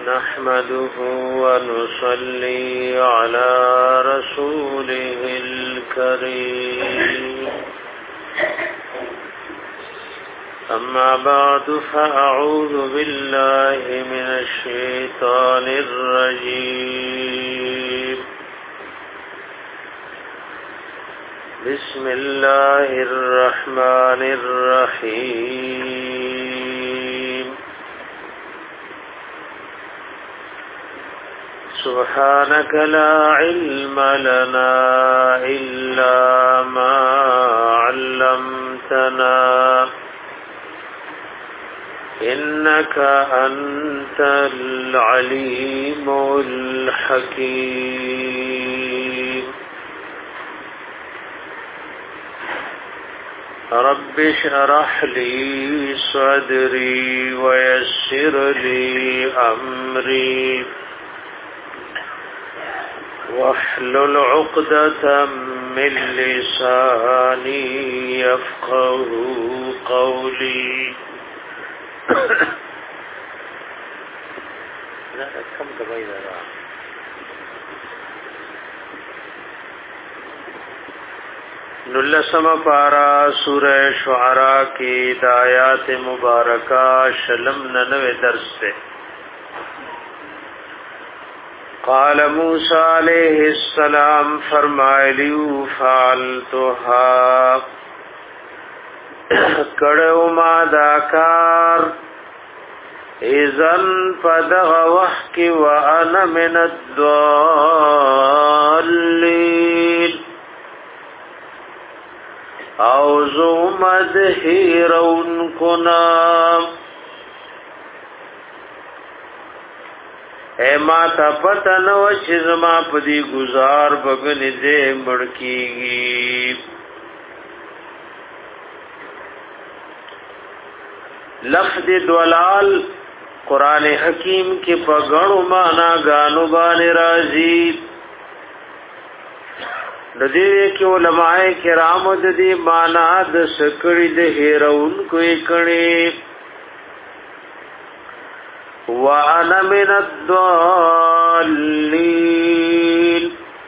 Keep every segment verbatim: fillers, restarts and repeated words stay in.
نحمده ونصلي على رسوله الكريم أما بعد فأعوذ بالله من الشيطان الرجيم بسم الله الرحمن الرحيم سبحانك لا علم لنا إلا ما علمتنا إنك أنت العليم الحكيم رب اشرح لي صدري ويسر لي أمري واحلل عقدة من لساني يفقه قولي لا كم دبي دا نلسم پارا سورہ شعراء کی آیات مبارکہ شلم ننوے درس سے قال موسیٰ علیہ السلام فرمائے لیو فعلتها کڑو ما داکار اذن پدغ وحکی وانا من الضالین اوزو مدهیرون کنام اے ما تا پتا نو چې زما پدی گزار بغن دې مړکیږي لفظ دلال قران حکیم کې په غړو معنا غانو باندې راځي د دې کې علماء کرام د دې معنا د سکړې د هیرون کوې کړي وانا من الضالين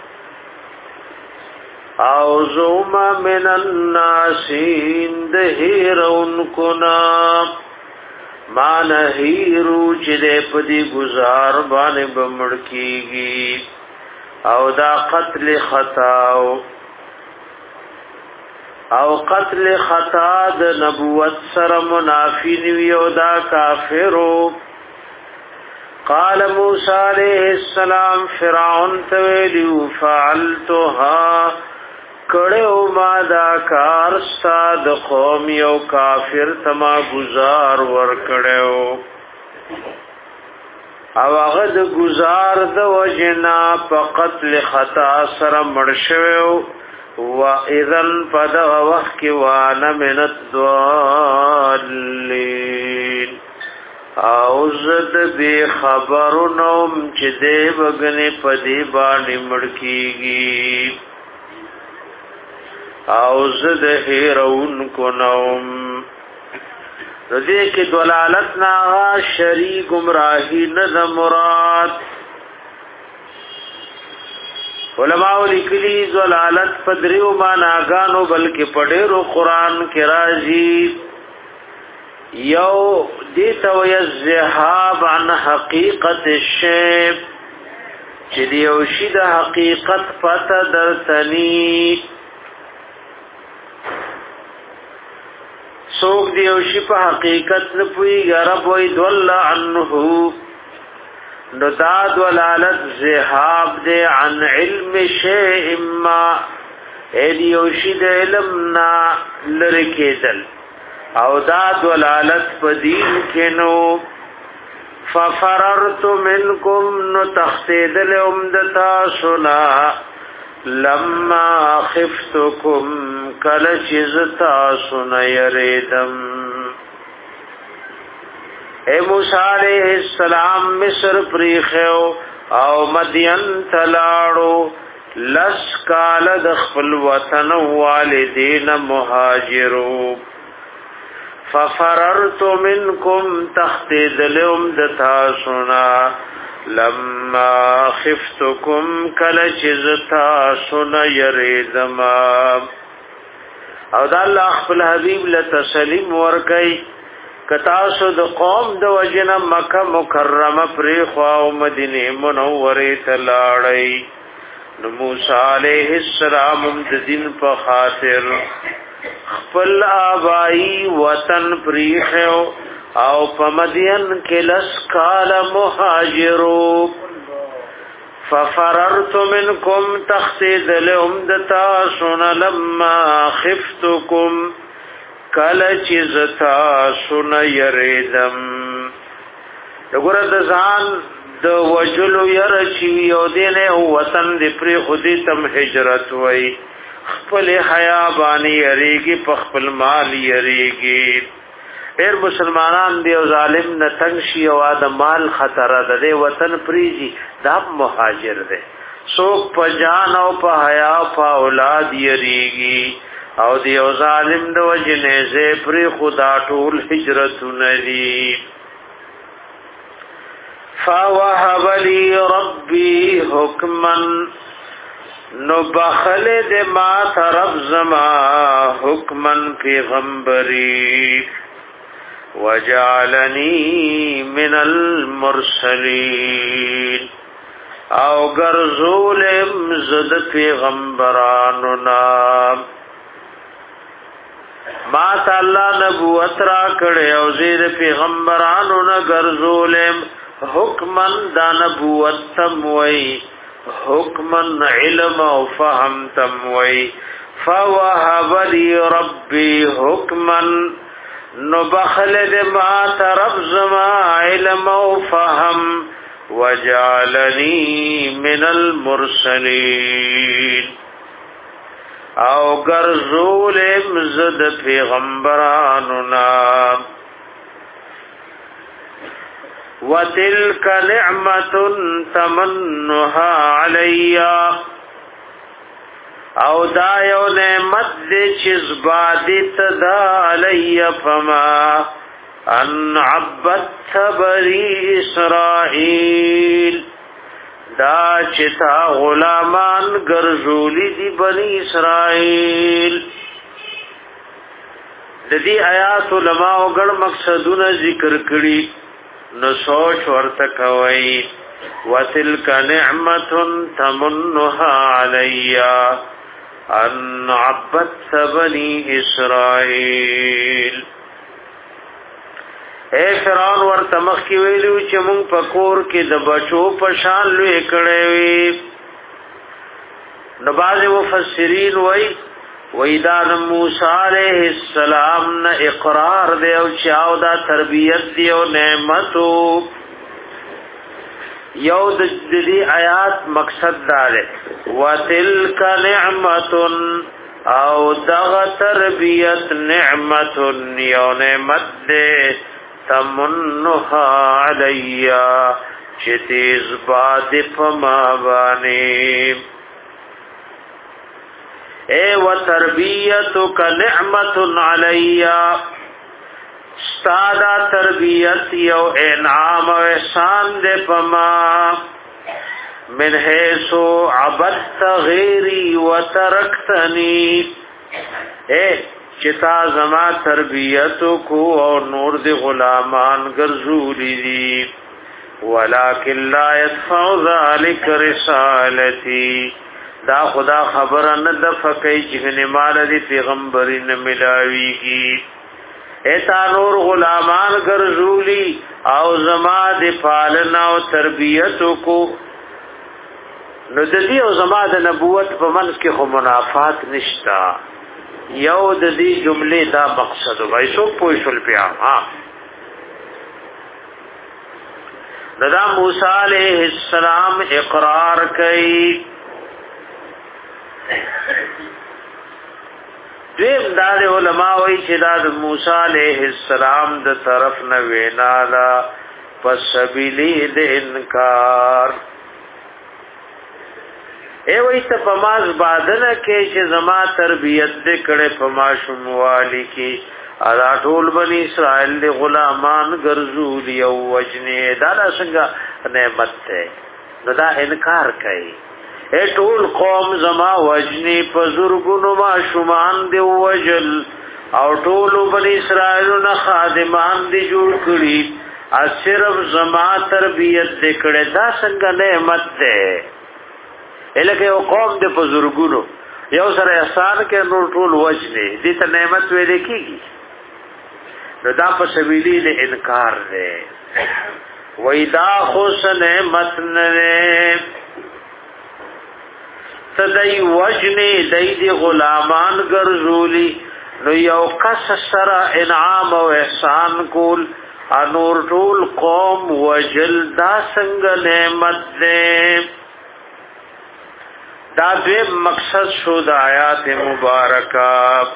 او زوما من الناسين دهيرون كنا ما نهيرو چې دې پدی گزار باندې بمړکیږي او دا قتل خطاو او قتل خطا د نبوت سره منافی نیو او دا کافرو قال موسى عليه السلام فرعون تویلیو فعلتها کڑیو ما دا کار استاد قوم یو کافر تما گزار ور کڑیو او هغه د گزار د وجنا په قتل خطا سره مرشوو و اذن پد وخت کی وانا من الضالین او زد بی خبرونم چې دی بگنی پدی باندې مړکیږي او زد هیرون کو نوم رضی کی دلالت ناغا شری گمراہی ند مراد علماء لکلی دلالت پدریو ماناگانو بلکہ پڑیرو قرآن کی راضی یو دیتا وی الزحاب عن حقیقت الشیب چی دیوشی دا حقیقت پتا در تنی سوک دیوشی پا حقیقت نپوی رب وی دول عنہو نو دا دولالت زحاب دے عن علم شیء ما اے دیوشی دا علمنا لرکی دل او دا دلالت پدین کنو ففررت منکم نو تختیدل امدتا سنا لما خفتکم کلچزتا سنا یریدم اے موسیٰ علیہ السلام مصر پریخیو او مدین تلاړو لس کال د خپل وطن والدین مهاجرو ففررت منكم تختذلهم دتاسنا لما خفتكم کلچزتا سن یریدما او دا الله خپل حبیب لتسلیم ورکی کتاسو د قوم د وجنه مکه مکرمه پری خو او مدینه منوره تلاړی نو موسی علیہ السلام د دین په خاطر خپل آبائی وطن پریخو او په مدین کې لس کال مهاجرو ففررت منکم تختید لهم دتا سن لما خفتکم کل چیزتا سن یریدم دګور د ځان د وجلو ير چی او دینه وطن دی پری خودی تم هجرت وای خپل حیا بانی یریږي په خپل مال یریږي ډېر مسلمانان دی او ظالم نه تنگ شي او د مال خطر ده د وطن پریږي دا مهاجر دی څوک په جان او په حیا په اولاد یریږي او دی او ظالم د وجنه زه پری خدا ټول هجرت ندی فوهب لي ربي حكما نو بخل د ما طرف زما حکمن پیغمبری وجعلنی من المرسلین او گرزولم زد پیغمبرانو نام ما تعالی نبوت را کړه او زید پیغمبرانو نه گرزولم حکمن دا نبوت تموي حکمن علم او فهم تموي فوهب لي ربي حکمن نو بخلد ما طرف زما علم او فهم وجعلني من المرسلين او گرزول مزد پیغمبرانو نام وَتِلْكَ نِعْمَةٌ تَمَنُّهَا عَلَيَّ او دا یو نعمت دې چې زبادت دا علی فما ان عبدت بني اسرائیل دا چې تا غلامان ګرځولي دي بني اسرائیل د دې آیات علماء ګڼ مقصدونه ذکر کړي نو سوچ ورته کوي وتلک نعمت تمنها علی ان عبدت بني اسرائیل اے فرعون ورته مخ کی ویلو چې مونږ پکور کې د بچو په شان لوي کړي وي نو باز مفسرین وای وېدا د موسی عليه السلام نه اقرار دی او چاو دا تربيت دی او نعمتو یو د دې آیات مقصد دا دی وتلک نعمت او دغه تربيت نعمت یو نعمت دی تمنها علیا چې تیز باد فما باندې اے و تربیتک نعمت علی استادا تربیت یو انعام و احسان دے پما من حیثو عبدت غیری و ترکتنی اے چتا زما تربیتو کو اور نور دی غلامان گرزولی دی ولیکن لا يدفع ذلك رسالتی دا خدا خبر نه د فقې چې مال دي پیغمبرین ملاويږي ایتا نور غلامان ګرځولي او زما د پالنا او تربيت کو نو د دې او زما د نبوت په منځ کې خو منافات نشتا یو د دې جملې دا مقصد وای سو پوښل پیا ها دا موسی عليه السلام اقرار کوي دیم دار علماء وی چې دا موسی علیہ السلام د طرف نه وینا دا پس سبیلی د انکار ای وی ته پماز بادنه کې چې زما تربیت دې کړه پما شموالی کې ادا ټول بنی اسرائیل له غلامان ګرځول یو وجنه دا څنګه نعمت ده نو دا انکار کوي اے ټول قوم زما وجنی پزرګونو ما شومان دی وجل او ټول بنی اسرائیل نه خادمان دی جوړ کړي ا صرف زما تربیت دکړه دا څنګه نعمت ده الکه یو قوم دی پزرګونو یو سره احسان کې نور ټول وجنی دې ته نعمت وې کېږي نو دا په سبیلی د انکار دی وېدا خوش نعمت نه تدای وجنی دای دی غلامان ګرځولی نو یو کس سره انعام او احسان کول انور ټول قوم وجل دا څنګه نعمت ده دا دې مقصد شو د آیات مبارکه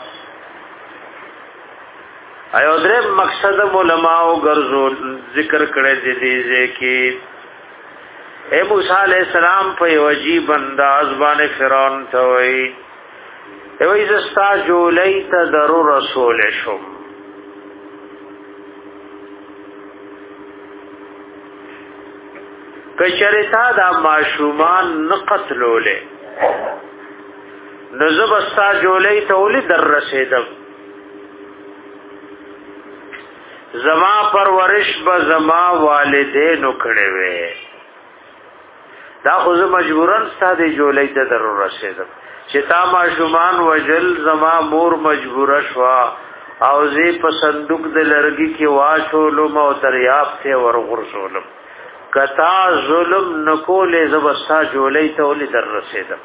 ایو درې مقصد علماء ګرځول ذکر کړي دي دې کې اے موسی علیہ السلام په عجیب انداز باندې فرعون ته وایي ایوې زستا جولای ته درو رسول شم کچریتا دا معشومان نقتلوله نزبستا جولای ته ولې در رسیدم زما پرورش به زما والدینو کړي وي دا خو زه مجبورن ستاسو جولای ته ضرور رسیدم چې تا ما شومان وجل زما مور مجبور شوا او زی په صندوق د لرګي کې واچولم او دریاب ته ورغورځولم کتا ظلم نکولې زبستا جولای ته ولې در رسیدم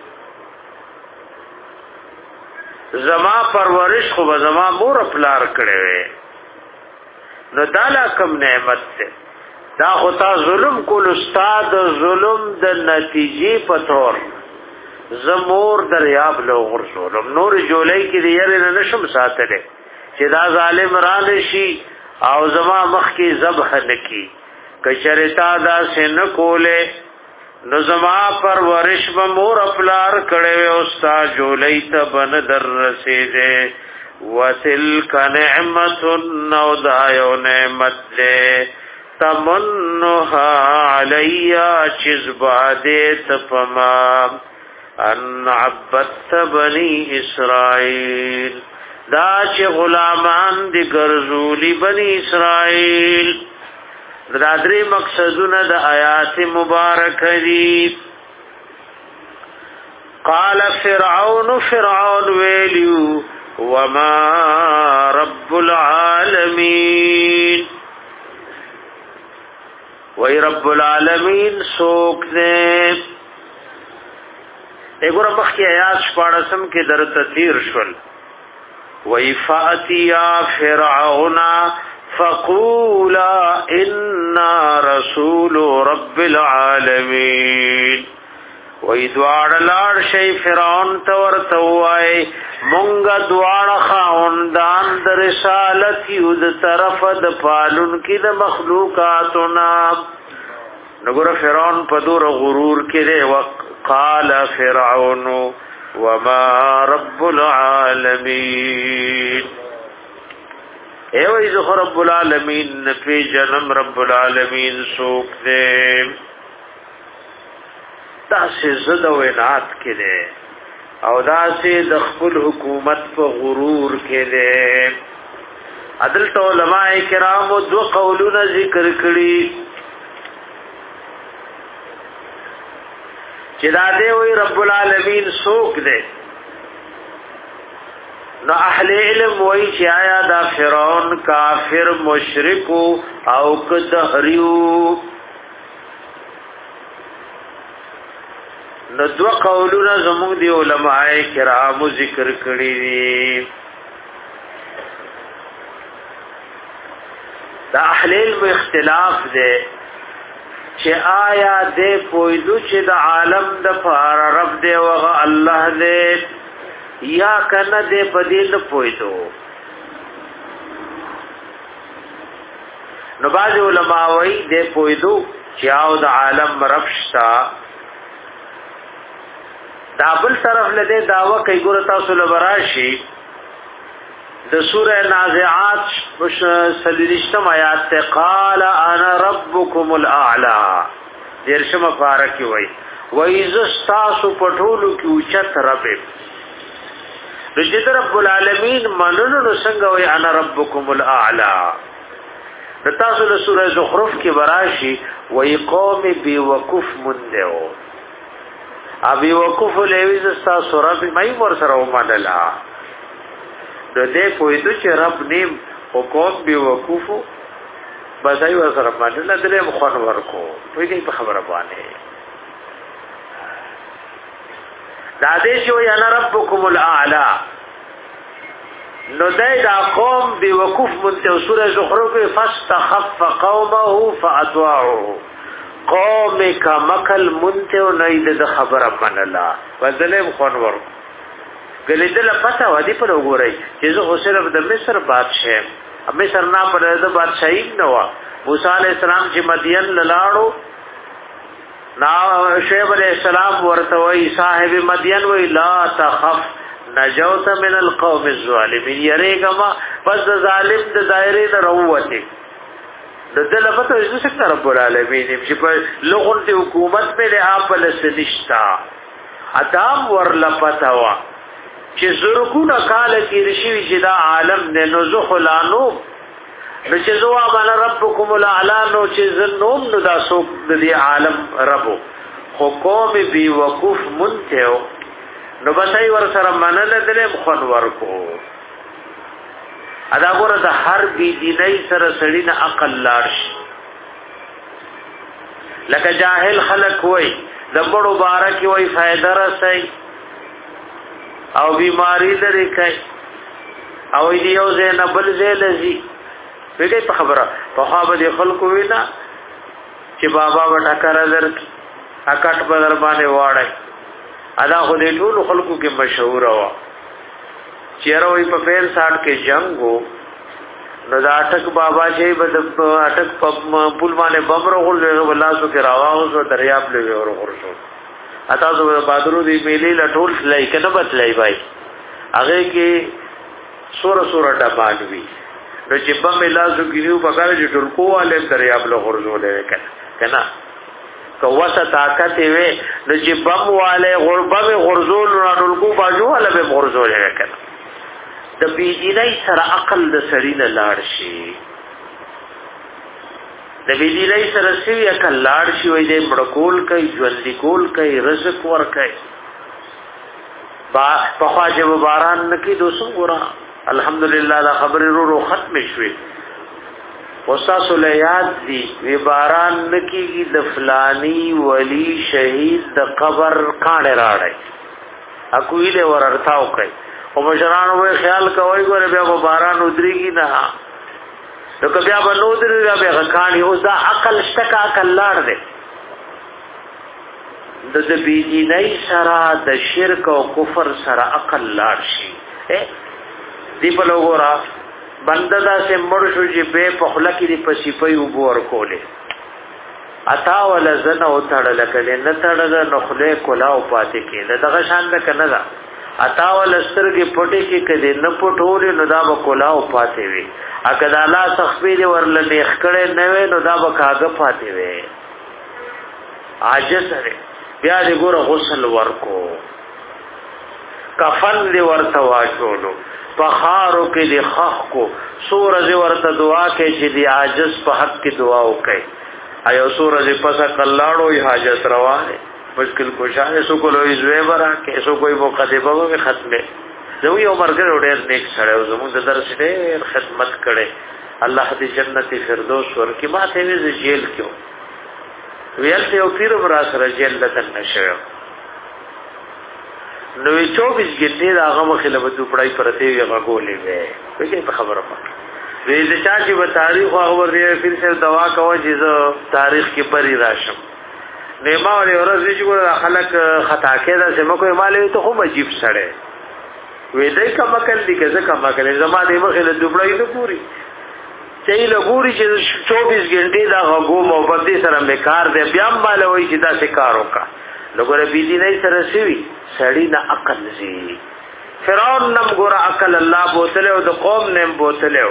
زما پرورش خو به زما مور پلار کړي وي نو دالا کم نعمت ته دا خطا ظلم کول استاد ظلم د نتیجې پتور زمور دریاب لو غرسولم نور جولای کې دیره نه نشم ساتله چې دا ظالم را نشي او زما مخ کې ذبح نکي کچرتا دا سن کوله نو زما پر ورش به مور خپلار کړي او استاد جولای ته بن در رسیده وتلک نعمت نو دایو نعمت دے تمنها علی چزبادت فما ان عبدت بنی اسرائیل دا چه غلامان دی گرزولی بنی اسرائیل دا دری مقصدون دا آیات مبارک دی قال فرعون فرعون ویلیو وما رب العالمین وی رب العالمین سوک دے ایگو ربخ کی آیات شپاڑسم کی در تطیر شل وی فاتیا فرعون فقولا انا رسول رب العالمین وی دوار لار شی فرعون تور توائی مونگا دوار خاوندان در رسالت یود طرف د پالن کی د مخلوقاتنا نگور فرعون پدور غرور کرے وقال فرعون وما رب العالمین اے وی زخ رب العالمین نفی جنم رب العالمین سوک دے دا سے زد و انعات کے دے او دا سے دخل حکومت پا غرور کے دے عدلت علماء کرام دو قولون ذکر کری چدا دے وی رب العالمین سوک دے نو اہل علم وی چی آیا دا فرعون کافر مشرکو او کدہریو نو دو قولونا زمون دی علماء کرامو ذکر کری دی دا اہل علم اختلاف دے چه آیا دے پویدو چه دا عالم دا پار رب دے وغا اللہ دے یا کن دے بدیل پویدو نو باز علماء وی دے پویدو چه آو دا عالم رب شتا دا بل طرف لده دعوه کوي ګور تاسو لبراشي د سوره نازعات سلیشتم آیات ته قال انا ربکم الاعلى درشم فارکی وای وای زستاسو پټولو کی اوچت رب رجد رب العالمین مننو نو څنګه وای انا ربکم الاعلى تاسو د سوره زخرف کې براشي وای قوم بی وقف مندو ابي وقف لوي زستاسو رب مې ور سره ومنلا د دې پوهیدو چې رب نیم حکم به وقوفو بدای و سره باندې نه دلې مخون ورکو په دې په خبره باندې دا دې چې وي انا ربکم الاعلى نو دای دا قوم به وقوف منته سوره زخرف فاستخف قومه فاطاعوا قوم کا مکل منته نه دې خبره منلا بدلې مخون ورکو گلی دل پتا ودی پر وګورئ چې زه حسین د مصر بادشاہ مصر نه پر د بادشاہي نو موسی علی السلام چې مدین لاړو نا شعیب علیہ السلام ورته وی صاحب مدین وی لا تخف نجوت من القوم الظالمین یریګما پس ظالم د دایره نه وروته د دل پتا چې څنګه رب العالمین چې په لغون دی حکومت په له اپل سنشتا ادم ور لپتاوا چې زرګونه کال کې رشي چې دا عالم نه نزخ لانو نو چې زوا من ربکم الاعلى نو چې زنوم نو دا سو د دې عالم ربو حکم بي وقوف منته نو بسای ور سره منل دلې مخون ورکو ادا ګور د هر بي دیني سره سړی نه عقل لاړ لکه جاهل خلق وای د بڑو بارک وای فائدہ رسای او بیماری لري کوي او دی یو زین بل زیلزی وګي په خبره په خوا به خلکو وینا چې بابا وټا کار در اکټ بدر باندې واړی ادا خو دې ټول خلکو کې مشهور وا چیرې وي په پیر ساټ کې جنگو نو دا اٹک بابا چې بد اٹک په پول باندې بمرو غول ولاسو کې راواو سو دریاب لوي اور ورشو اته زو بادرو دی میلی لټول لای کنه بتلای بای هغه کې سور سور ډبان وی نو چې په ملازو کیو په کار چې ټرکو والے دریاب له غرزولې کنه کنه کواسه طاقت وی نو چې بم والے غربه غرزول نو ټرکو باجو والے به غرزولې کنه د بيدینای سره عقل د سړی نه لاړ شي د بيدینای سره سی عقل لاړ شي وای دې مړکول کوي ژوند کول کوي رزق ور کوي با په خواجه باران نکی دوسو ګورا الحمدلله دا خبر رو رو ختم شوي وساس الیاد دی وی باران نکی د فلانی ولی شهید د قبر کانه راړی اکویله ور ارتاو کوي او مشران وې خیال کوي ګوره بیا باران ودرېږي نه نو که بیا به نو درېږي بیا غکانی اوس دا عقل شتکا عقل لاړ دی د د بيدینۍ سره د شرک او کفر سره عقل لاړ شي دی په لګورا بنده دا سه مړ شو چې به په خله کې دی پسې په وګور کولې اتا ول زنه او تړل کله نه تړل نو خله کولا او پاتې کې دغه شان ده کنه دا اتا ول سترګې پټې کې کدي نه پټول نو دا به کولا او پاتې وي اګه د الله تخفیل ورل نیخ کړي نه وي نو دا به کاغه پاتې وي عاجز لري بیا دې ګوره غسل ورکو کفن دې ورته واچولو پخارو کې دې خخ کو سورج ورته دعا کې چې دې عاجز په حق کې دعا وکړي ایو سورج پسا کلاړو یې حاجت روانه مشکل کوشاله سو کولوي زوی برا کې سو کوئی مقدمه به ختمه زوی عمر ګر ډېر نیک سره زموږ د درس ډېر خدمت کړي الله دې جنت فردوس ورکړي ما ته وی جیل کې ویل ته یو پیر برا سره جیل لته نشو نو چوبیس غنټې دا هغه مخله په پړای پرته یو غولې وې وکي په خبره پکې وې د چا چې په تاریخ هغه ورې پیر سره دوا کوي چې زه تاریخ کې پری راشم نیمه ولې ورځ چې ګور خلک خطا کېدا چې مکو مالې ته خو عجیب سره وې دای کما کړل دي که کما کړل زما دې مخله د پړای نه پوری چې له ګوري چې چوبیس غنټې دا هغه محبت سره میکار دی بیا مال وای چې دا څه کار وکړه لګوره بيدی نه سره سوي سړی نه عقل زی فرعون نم ګور عقل الله بوتله او د قوم نم بوتله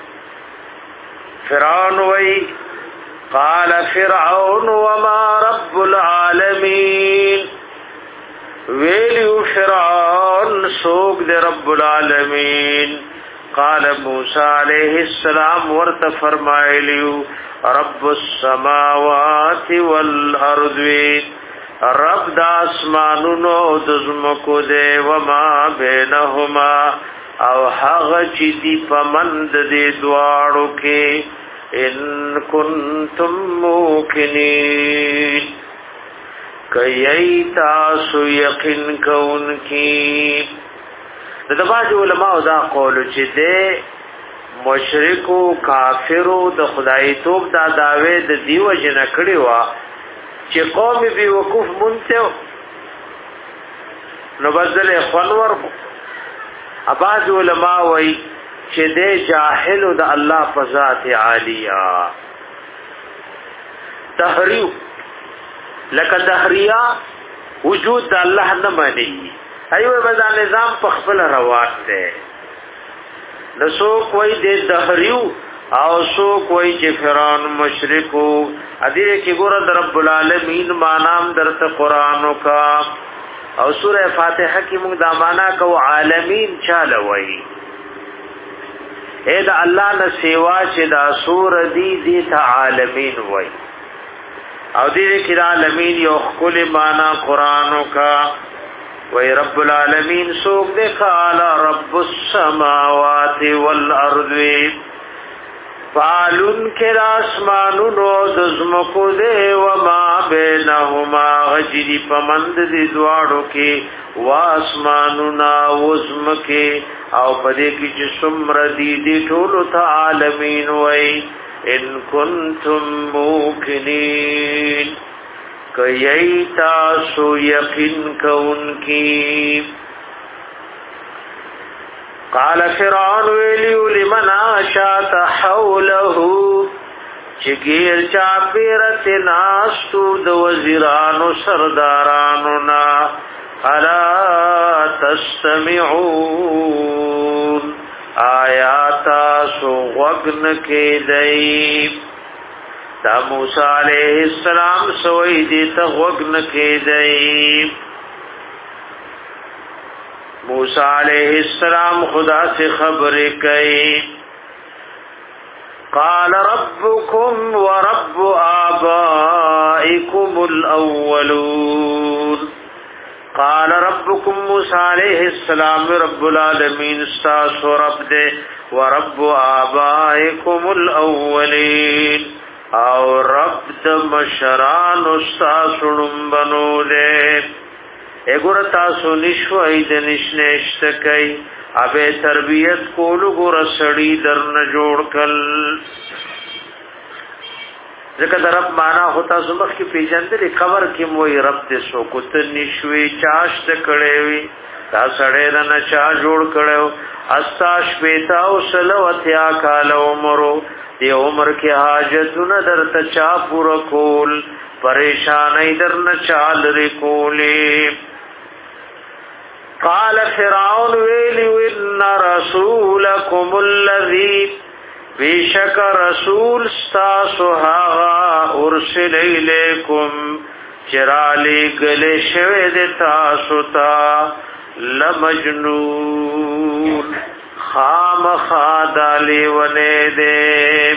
فرعون وی قال فرعون وما رب العالمین ویلیو فرعون سوک دے رب العالمین قال موسی علیہ السلام ورت فرمایلیو رب السماوات والارض رب د اسمانونو د زمکو دے وما بینهما او هغه چې دی پمند دې دواړو کې ان کنتم موقنین کئی تاسو یقین کون کی د باج علماء دا قول چې د مشرکو کافرو د خدای توپ دا داوی د دیو جن کړي وا چې قوم بي وقوف مونته نو بدل خنور اباج علماء وای چې د جاهل د الله په ذات عالیه تحریو لکه دهریا وجود د الله نه مانی ایوه بدا نظام په خپل روان دی نسو کوئی د دهریو او سو کوئی چې فرعون مشرکو ادي کې ګور د رب العالمین مانام درته قرانو کا او سوره فاتحه کې موږ دا معنا کو عالمین چاله وای اے دا الله نه سیوا چې دا سور دی دي ته عالمین وای او دې کې عالمین یو خپل معنا قرانو کا وای رب العالمین سوق دې قال رب السماوات والارض فالن کې اسمانونو د زمکو دې و ما بینهما غجری پمند دې دواړو کې واسمانونا وزمکه او پدې کې چې څومره دې دې ټول ته عالمین وای ان کنتم موقنین کئی تاسو یقین کون کی قال فرعون ویلیو لمن آشات حوله چگیر چاپیرت ناستو دو وزیرانو سردارانو نا الا تستمعون آیاتا سو وگن کے دئی تا موسیٰ علیہ السلام سوئی دیتا وگن کے دئی موسیٰ علیہ السلام خدا سے خبر کئی قال ربکم ورب آبائکم الاولون قال ربكم موسى عليه السلام رب العالمين استاس رب دے ورب آبائكم الاولین او رب د مشران استاس نمبنو دے اگر تاسو نشو اید نشنشت کئی ابے تربیت کولو گر سڑی در نجوڑ کل ځکه د رب معنا هوتا زمخ کې پیژندل خبر کې موي رب دې سو کوت نشوي چاشت کړي وي تا سړې نه چا جوړ کړو استاش پیتا او سلوتیا کال عمرو دې عمر کې حاجتونه درته چا پور کول پریشانې درنه چال ری کولې قال فرعون ویلی ان رسولکم الذی بیشک رسول ستاسو هاغا ارسل الیکم چرالی گلی شوید تاسو تا لمجنون خام خادالی ونے دے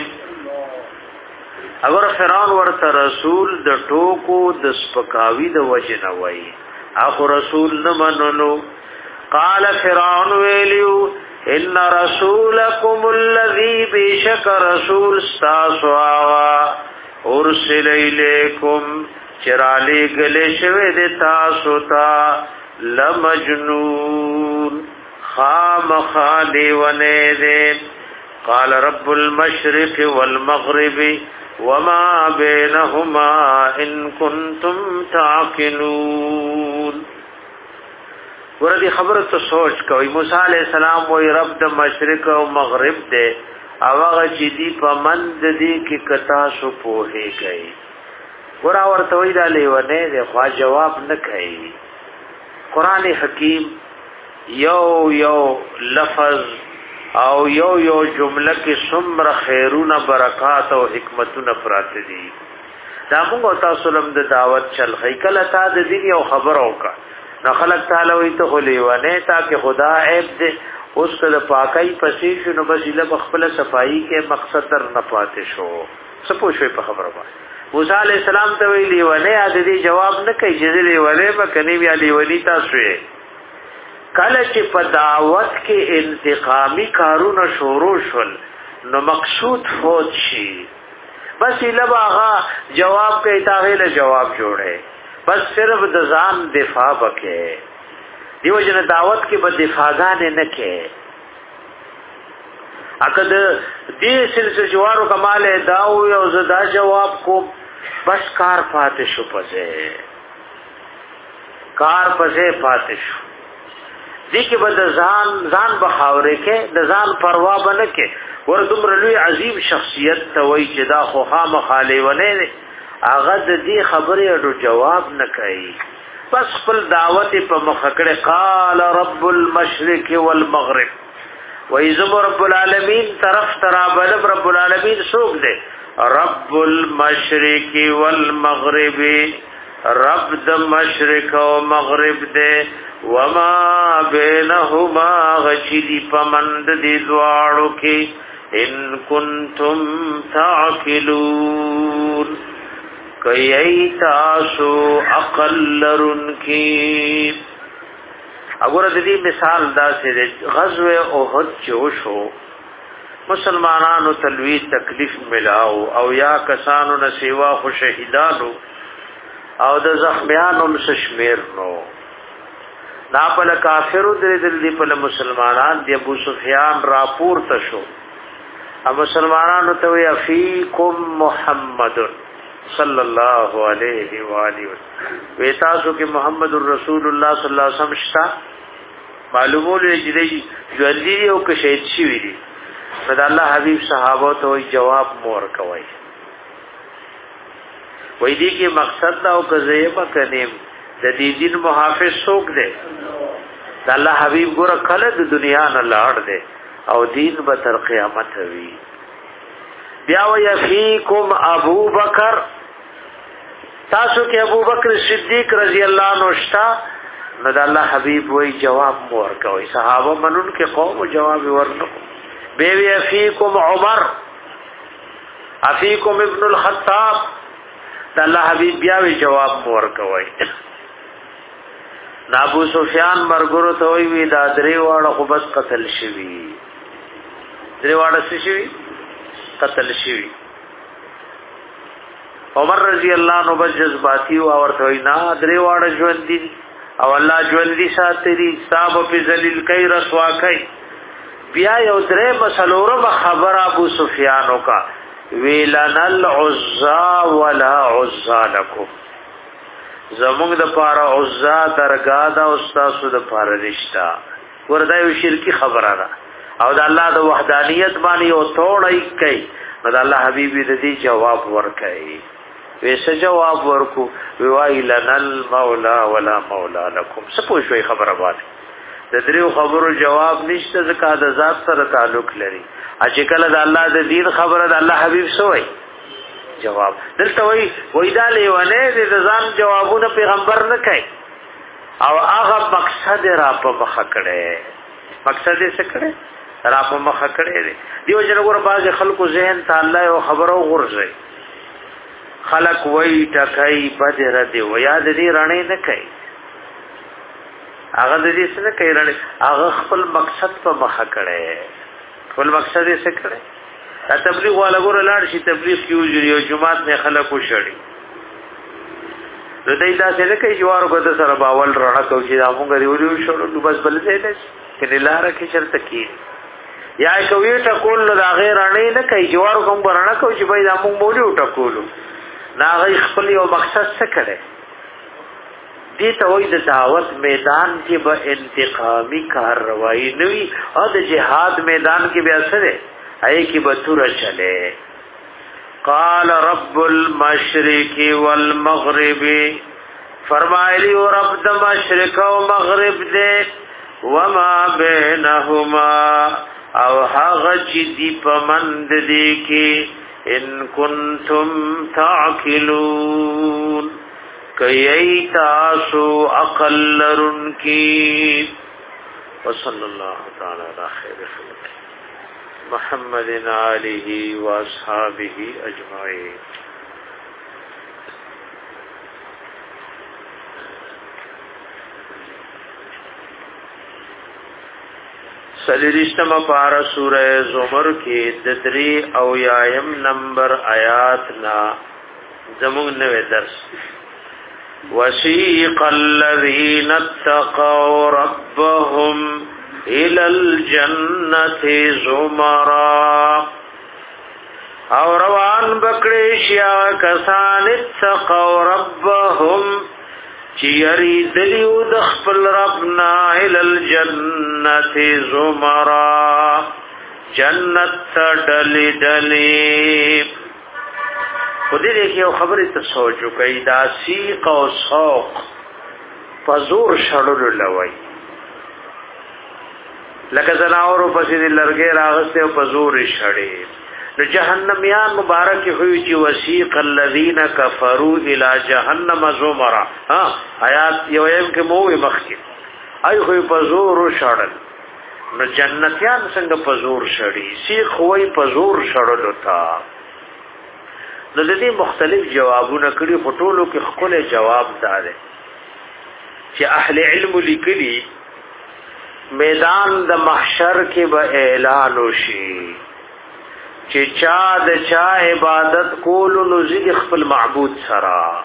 اگر فرعون ورته رسول د ټوکو د سپکاوی د وجه نه وای اخو رسول نه منلو قال فرعون ویلیو ان رسولکم الذی بیشک رسول استاسو آوا ارسل الیکم چرالی گلی شوی دی تاسو تا لمجنون خام خالی ونے دے قال رب المشرق والمغرب وما بینهما ان کنتم تعقلون ورته خبره ته سوچ کوي موسی عليه السلام وی رب د مشرق او مغرب دے او هغه چې دی په مند دی کې کتا سو پوهه کوي ورا ورته وی دا لیونه دی خو جواب نه کوي قران حکیم یو یو لفظ او یو یو جمله کې څومره خیرونه برکات او حکمتونه پراته دي. دا موږ تاسو لم د دعوت چل خیکل تا د دین یو خبر اوکا نو خلق تعالی وي ته خلیونه تا کې خدا عیب دې اوس کله پاکای پسې شنو بس له خپل صفائی کې مقصد تر نه پاتې شو. سپو شوي په خبره باندې موسی علی السلام ته ویلی ونه ا دې جواب نه کوي چې دې ولې به کني بیا دی ولی تاسو کله چې په دعوت کې انتقامی کارونه شروع شول نو مقصود فوت شي بس لباغه جواب کوي تاغه له جواب جوړه بس صرف د ځان دفاع وکړي دیو جن دعوت کې به دفاعګان نه کې اګه دې سلسله جوارو کمال داو او زدا جواب کو بس کار پاتې شو پځه کار پځه پاتې شو دې کې به ځان ځان بخاورې کې د ځان پروا بنه کې ور دومره لوی عظیم شخصیت ته وای چې دا خو خامخاله نه هغه د دې خبرې اډو جواب نه کوي بس خپل دعوت په مخکړه قال رب المشرق والمغرب وایذ رب العالمین طرف ترابل رب العالمین سوق دے رب المشرق والمغرب رب د مشرق او مغرب دے وما بینهما غچلی پمند دی دواړو کې ان کنتم تعقلون کئی تاسو عقل لرن کی. اگر دې مثال دا سره غزوه احد چوشو مسلمانانو تلوی تکلیف ملاو او یا کسانو نه سیوا خو شهیدانو او د زخمیانو مشمیر نو نا په کافرو درې دې په مسلمانان دی ابو سفیان راپور تشو ا مسلمانانو ته وی فیکم محمد صلی الله علیه و آله و تاسو کې محمد رسول الله صلی الله علیه وسلم شتا معلومول چې دې ژوندۍ او کې شهید شي وي صد الله حبیب صحابه ته جواب مور کوي وې دې کې مقصد دا او کزیبه کنیم د دې دین محافظ څوک دی د الله حبیب ګره کله د دنیا نه لاړ دی او دین به تر قیامت وي. بیا وی فیکم ابو بکر تاسو کې ابو بکر صدیق رضی الله عنه شتا نو د الله حبیب وی جواب مور کوي صحابه منون کې قوم جواب ورنکو. بی وی فیکم عمر افیکم ابن الخطاب د الله حبیب بیا وی جواب مور کوي. ابو سفیان مرګرو ته وی وی دا درې واړه خو بس قتل شوی درې واړه څه شوی قتل شوی. عمر رضی الله عنه بس جذباتی او ورته وی نه درې واړه ژوند دي او الله ژوند دي ساتري صاحب په ذلیل کای رسوا کای. بیا یو درې مسلوره خبر ابو سفیان وکا ویلن العزا ولا عزا لكم زموږ د پاره عزا درگاه دا استادو د پاره رشتہ وردا یو شرکی خبره ده او د الله د وحدانیت باندې او توړی کوي نو د الله حبیبی د دې جواب ورکړي. ویسه جواب ورکو وی لنا المولا ولا مولا لكم سپو شوي خبره باندې د دریو خبرو جواب نشته ځکه د ذات سره تعلق لري. چې کله د الله د دین خبره د الله حبیب سوې جواب دلته وی وای دا لیونه د ځان جوابونه پیغمبر نه کوي او هغه مقصد را په مخ کړي مقصد یې څه کړي را په مخ کړي دیو جن ګور باز خلکو ذهن ته الله او خبرو غورځي خلق وای ټکای بدر دی و یاد دی رانه نه کوي هغه دې څه نه کوي رانه هغه خپل مقصد په مخ کړي خپل مقصد یې څه کړي تبلیغ والا ګور لاړ شي تبلیغ کیږي او جمعات نه خلک وشړي ردی دا څه کوي جوارو کو د سره باول رڼا کوي چې موږ ریولیو شړو نو بس بل ځای نه کله لار کې شرط کی یا کوي ټکول دا غیر رڼا نه کوي جوارو کوم رڼا کوي چې بای دا موږ مولیو ټکولو نا غي خپل یو مقصد څه کړي دې ته وایي د دعوت میدان کې به انتقامی کاروائی نوي او د جهاد میدان کې بیا سره اے کی بطور چلے. قال رب المشرق والمغرب فرمائلی و رب دا مشرق و مغرب دے وما بينهما او هغه چې دی پمند دی کې ان کنتم تعقلون کای تاسو عقل لرون کی. وصلی الله تعالی علی خیر خلق محمد آله و اصحابہ اجمعین. سلیرشتم پارا سورہ زمر کی ددری او یایم نمبر آیات نا زمون نوے درس. وسیق الذین اتقوا ربهم الى الجنة زمرا او روان بکڑی شیا کسان اتقوا ربهم چیری دلیو دخپل ربنا الى الجنة زمرا جنت ڈلی ڈلی. خودی دیکھئے او خبری تا سوچو کئی دا سیق و سوق پزور شڑلو لوئی لکه زناورو پسې د لرګې راغسته او پزور شړې. نو جهنميان مبارک ہوئی چې وسیق الذين كفروا الى جهنم زمرا. ها آیات یو یم کې مو مخکې آی خو پزور شړل. نو جنتیان څنګه پزور شړې سیق وای پزور شړل تا. نو د دې مختلف جوابونه کړي فټولو کې خپل جواب دار چې اهل علم لیکلي میدان د محشر کې به اعلان وشي چې چا د چا عبادت کول نو زید خپل معبود سره.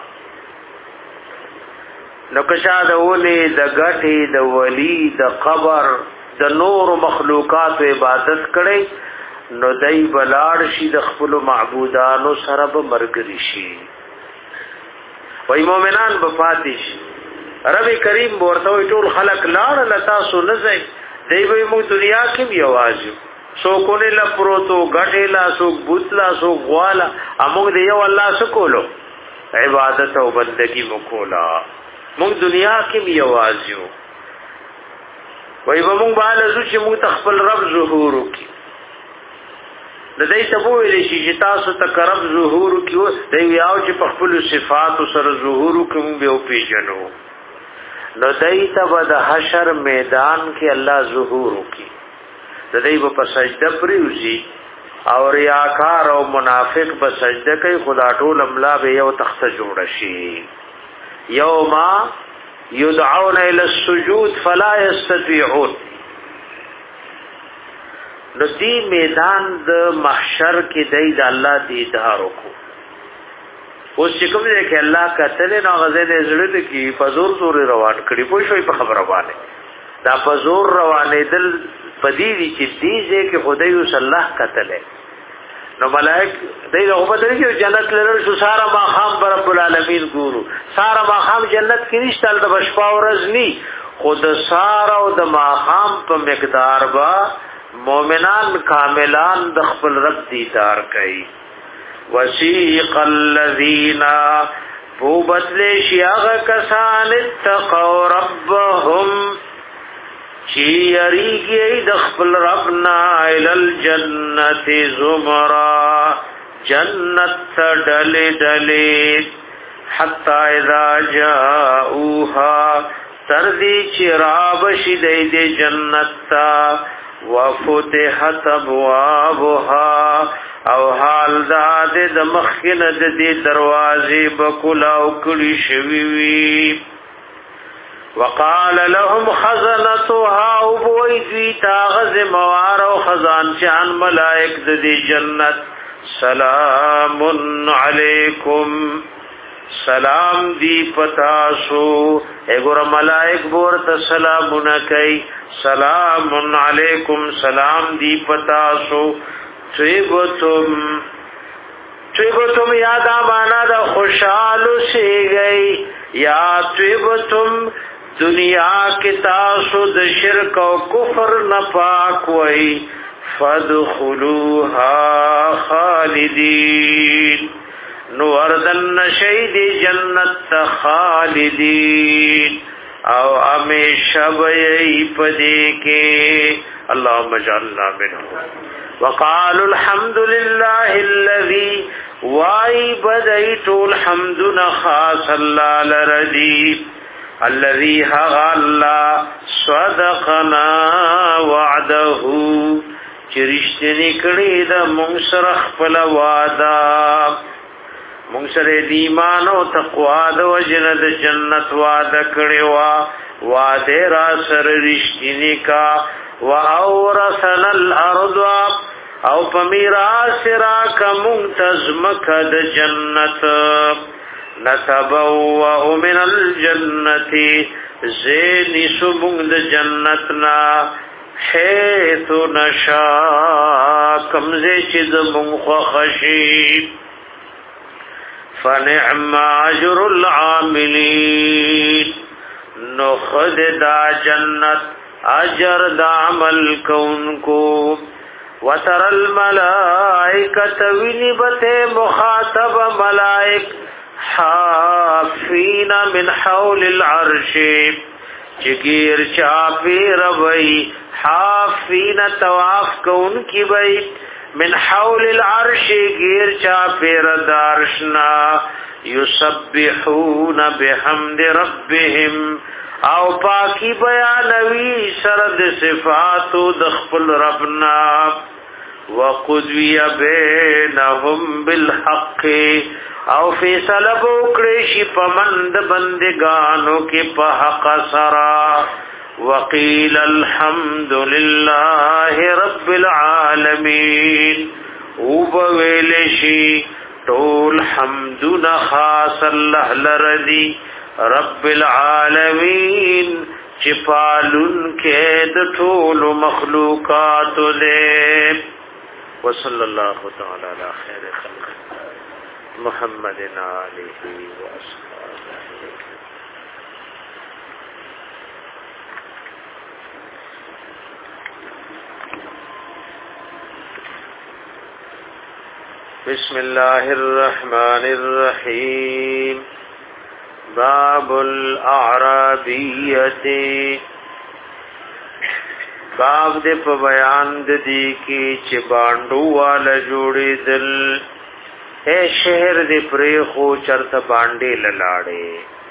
نو کشا د ولې د غټي د ولی د قبر د نور مخلوقات عبادت کړي نو دای بلاړ شي د خپل معبودانو سره به مرګري شي. وای مؤمنان به پاتې شي. رب کریم ورته ټول خلق لاړ لتا سو نزي دی به موږ دنیا کې یوازې سو کونه لا پروتو غټه لا سو بوتلا سو غوالا اموږ دی یو الله سکولو عبادت او بندگی وکولا موږ دنیا کې یوازې وای به موږ باندې چې موږ تخپل رب ظهور وکي. د دې ته ویل شي چې تاسو ته کرب ظهور وکي دی یو چې په خپل صفات سره ظهور وکي موږ به پیژنو. نو دایته به د حشر میدان کې الله ظهور وکي. د دې په سجده پریوزي او ریاکار او منافق په سجده کوي خدا ټول املا به یو تخت جوړ شي. یوما يدعون الى السجود فلا يستطيعون. نو دې میدان د محشر کې دای د الله دیدار وکړو. اوس چې کوم دی کې الله کتل نه غزل زړه کې فزور زور روان کړي پوه شوي په خبره باندې دا فزور روانې دل پدې دي چې دې چې خدای وس الله کتل نو ملائک دې له په دې کې جنت لرل شو سارا ما خام رب العالمین ګورو سارا ما خام جنت کې نشته د بشپا ورځ ني خود سارا او د ما خام په مقدار با مؤمنان کاملان د خپل رب دیدار کوي. وسیق الذین بوبت لیشیاغ کسان اتقوا ربهم چی یریگی دخپل ربنا الى الجنت زمرا جنت ڈل ڈلی حتی اذا جاؤوها تردی چراب شدید جنت وفتحت ابوابها او حال داد د مخکن د دې دروازې بکلا او کلی شوی وی. وقال لهم خزنتها او بوئی دوی تاغذ موار او خزانچان ملائک د دې جنت سلام علیکم سلام دی پتاسو اگر ملائک بورت سلامنا کئی سلام علیکم سلام دی پتاسو طیبتم طیبتم یاد آمانا دا خوشحالو سے گئی یا طیبتم دنیا کی تاسو د شرک و کفر نپاک وئی فادخلوها خالدین نو اردن شید جنت خالدین او همیشه وي پدې کې اللهم اجعلنا منهم وقالوا الحمد لله الذي واي بديت الحمد خاص الله لردي الذي هغلا صدقنا وعده چرشتنی کړي د مونږ سره خپل وعده مونږ سره د ایمان او تقوا د وجنه د جنت وعده کړي وا وعده را سره رښتینی کا واورثنا الارض او پمیراث را کوم تزمک د جنت نتبوأ من الجنه زین سمون د جنتنا حیث نشا کمزه چې د مونږ خشی فنعم اجر العاملین نو خد دا جنت اجر دا عمل کونکو وتر الملائکه ونبت مخاطب ملائک حافین من حول العرش چگیر چاپی ربی حافین تواف کون کی بی من حول العرش گیر چاپی ردارشنا یسبحون بحمد ربهم او پاکی بیانوی سرد صفاتو دخپل ربنا وقضوی بینهم بالحق او فیصله وکړي شي پمند بندگانو کې په حق سرا وقيل الحمد لله رب العالمين وبویل شي ټول حمدنا خاص الله لرضي رب العالمين چې پالون کې د ټول مخلوقات له وصلى الله تعالى على خير خلقه محمد آله وأصحابه بسم الله الرحمن الرحيم باب الأعرابية باب دې په بیان د دې کې چې باندو والا جوړېدل اے شہر دے پریخو چرت بانڈے للاڑے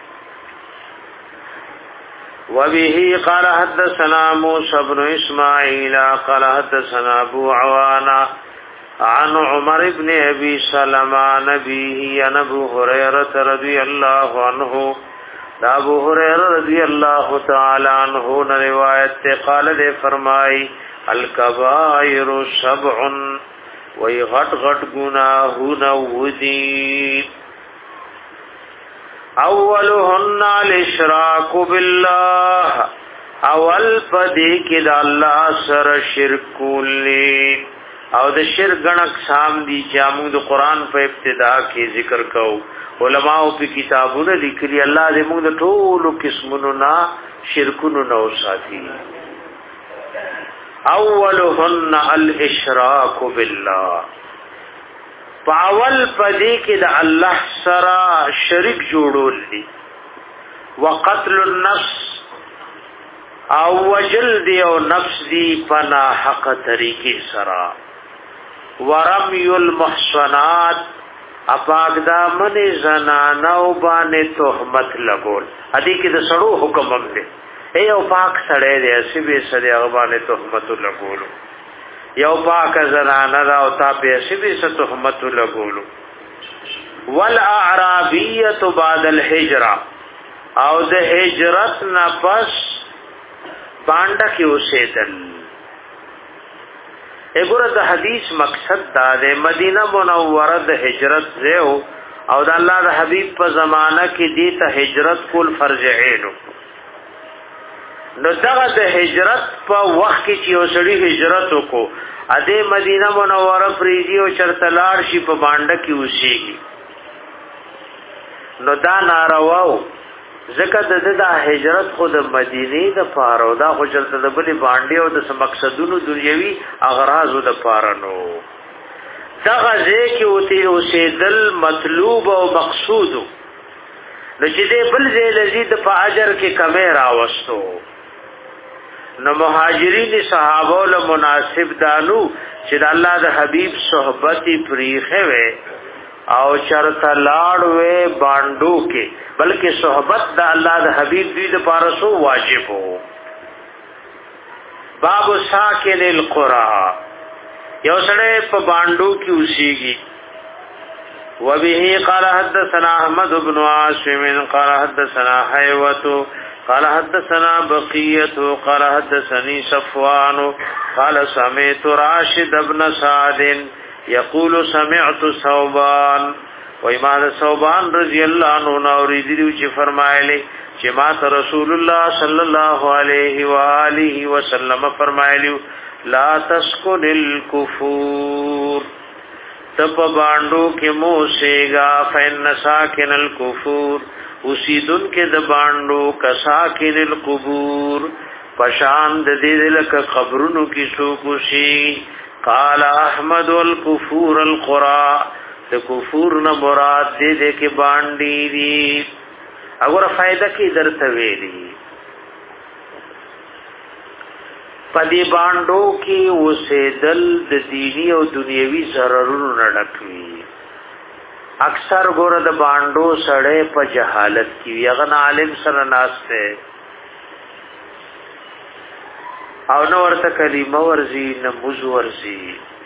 وبه قال حدثنا موسى بن اسماعيل قال حدثنا ابو عوانا عن عمر بن ابي سلمة نبيه عن ابو هريرة رضي الله عنه ابو هريرة رضي الله تعالى عنه روایت قال دے فرمائی الکبائر سبع وی غٹ غٹ گناہون ودی اولهن الاشراک باللہ اول پدی کی دا اللہ سر شرک لی او دا شرک گنک سام دی چامو دا قرآن پا ابتدا کی ذکر کو علماء پی کتابون لکلی اللہ دے مونگ دا طولو قسمونو نا شرکونو نو ساتھی اولهن الاشراک بالله پاول پدې کې د الله سره شریک جوړول دي وقتل النفس او وجل دی او نفس دی پنا حق طریقې سره ورمی المحصنات اپاک دامن زنانو باندې تهمت لګول ادي کې د سړو حکم هم دی اے یو پاک سړی دی سبي سړی غبانه تهمت لګولو یو پاک زنانه دا او تا په سبي ست تهمت لګولو والاعرابيه بعد الهجره او د هجرت نه پس باندې کې اوسېدل وګوره د حدیث مقصد دا د مدینه منوره د هجرت زو او د الله د حبیب په زمانہ کې دي ته هجرت کول فرض عین نو دغه د هجرت په وخت کې چې اوسړي هجرت وکړو ا دې مدینه منوره فریدي او چرتلار شي په باندې کې اوسېږي نو دا نارواو ځکه د د هجرت خو د مدینه د پاره او دا خو چرته د بلی باندې او د مقصدونو دنیوي اغراض د پاره نو دغه ځکه او ته اوسېدل مطلوب او مقصود نو چې دې بل ځای لزید په اجر کې کمې راوستو نو مهاجرین صحابه له مناسب دانو چې د الله د حبیب صحبت پریخه وي او چرته لاړ وي باندو کې بلکې صحبت د الله د حبیب دوی د پارسو واجب وو. باب ساکن القرى یو سړی په باندو کې اوسېږي. وبه قال حدثنا احمد بن عاصم قال حدثنا حيوة قال حدثنا بقية قال حدثني صفوان قال سمعت راشد بن سعد يقول سمعت ثوبان وإمام ثوبان رضي الله عنه اوریدلی چې فرمایلی چې ما رسول الله صلى الله عليه واله وسلم فرمایلی لا تسكن الكفور تپ باندو کې موسیگا فإن ساكن الكفور اسیدن کې د باندو کساکن القبور پشان د دې لکه قبرونو کې سوکوشي. قال احمد الكفور القرى د کفور نه مراد دې دې کې باندې دي. اگر فائدہ کې درته ویلي پدی باندو کې اوسېدل د دینی او دنیوي ضررونو نه ډکوي. اکثر ګور د باندو سړې په جهالت کې یغن عالم سره ناشته او نو ورته کلمه ورزي نه موز ورزي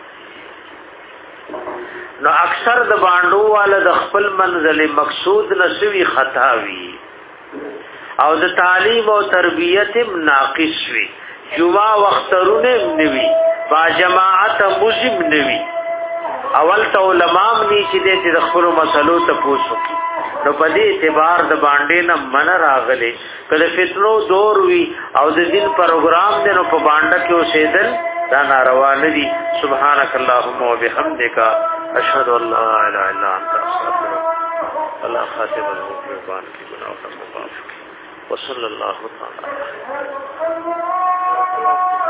نو اکثر د باندو والا د خپل منزل مقصود نسوي خطا وي او د تعلیم او تربیت ناقص وي. جمعه وخترونه نوي با جماعت مزم نوي اول ته علماء ني چې د خپل مسلو ته پوښتنه نو په دې اعتبار د باندې نه من راغلي کله فتنو دور وی او د دین پروګرام دی نو په باندې کې اوسېدل دا ناروا نه دي. سبحانك اللهم وبحمدك اشهد ان لا اله الا انت استغفرك الله خاتم المؤمنين کی گناہوں کا معاف وصلی اللہ تعالی